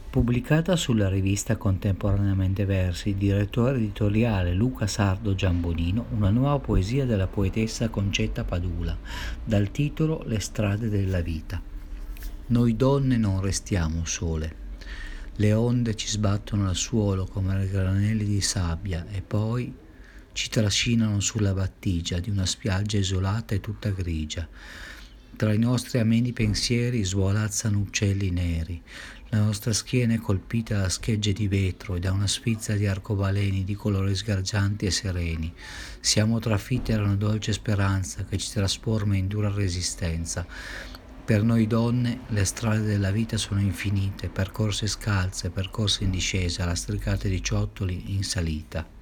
Pubblicata sulla rivista Contemporaneamente Versi, direttore editoriale Luca Sardo Giambonino, una nuova poesia della poetessa Concetta Padula, dal titolo Le strade della vita. Noi donne non restiamo sole. Le onde ci sbattono al suolo come granelli di sabbia e poi ci trascinano sulla battigia di una spiaggia isolata e tutta grigia. Tra i nostri ameni pensieri svolazzano uccelli neri. La nostra schiena è colpita da schegge di vetro e da una sfilza di arcobaleni di colori sgargianti e sereni. Siamo trafitti da una dolce speranza che ci trasforma in dura resistenza. Per noi donne le strade della vita sono infinite, percorse scalze, percorse in discesa, lastricate di ciottoli in salita.